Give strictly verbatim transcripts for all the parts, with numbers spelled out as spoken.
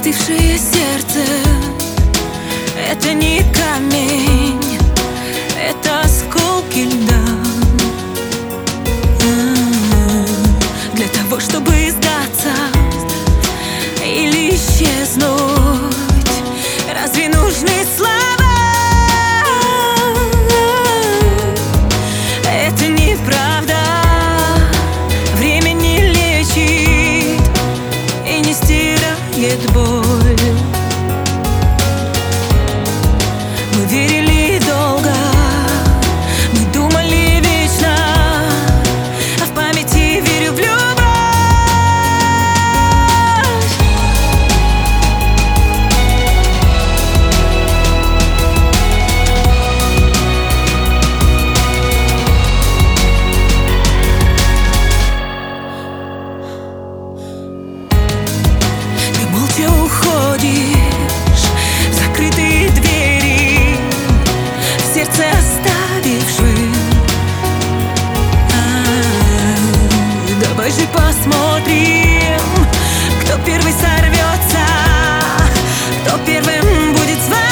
Остывшее сердце — это не камень, это осколки льда. Для того, чтобы сдаться или исчезнуть, разве нужны слова? Это неправда. Время не лечит и не стирает боль. Мы верили долго, мы думали вечно, а в памяти верю в любовь. Ты молча уходишь в закрытые двери, в сердце оставивши. А, давай же посмотрим, кто первый сорвется, кто первым будет звонить.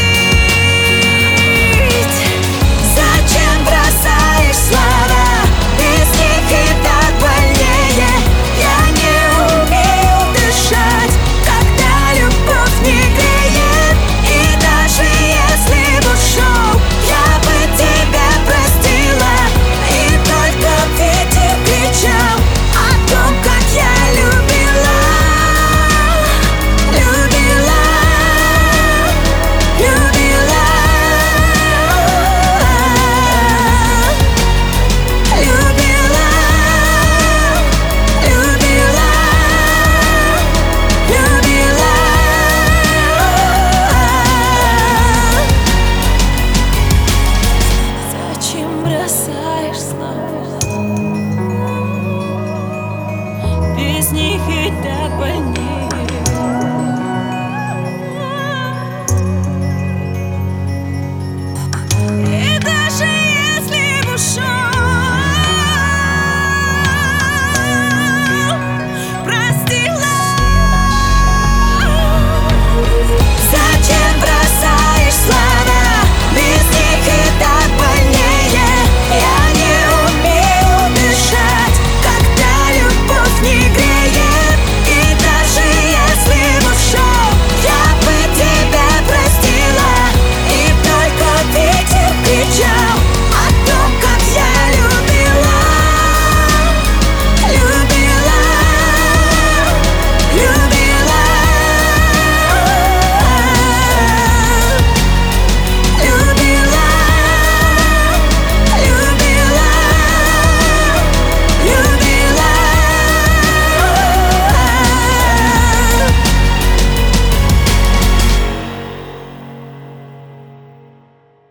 Зачем бросаешь слова? Без них и так больнее. Я не умею дышать, когда любовь не греет. И даже если б ушел, я бы тебя простила. И только ветер кричал о том, как я любила, любила, любила, любила, любила, любила. Зачем бросаешь снова? Без них и так больнее.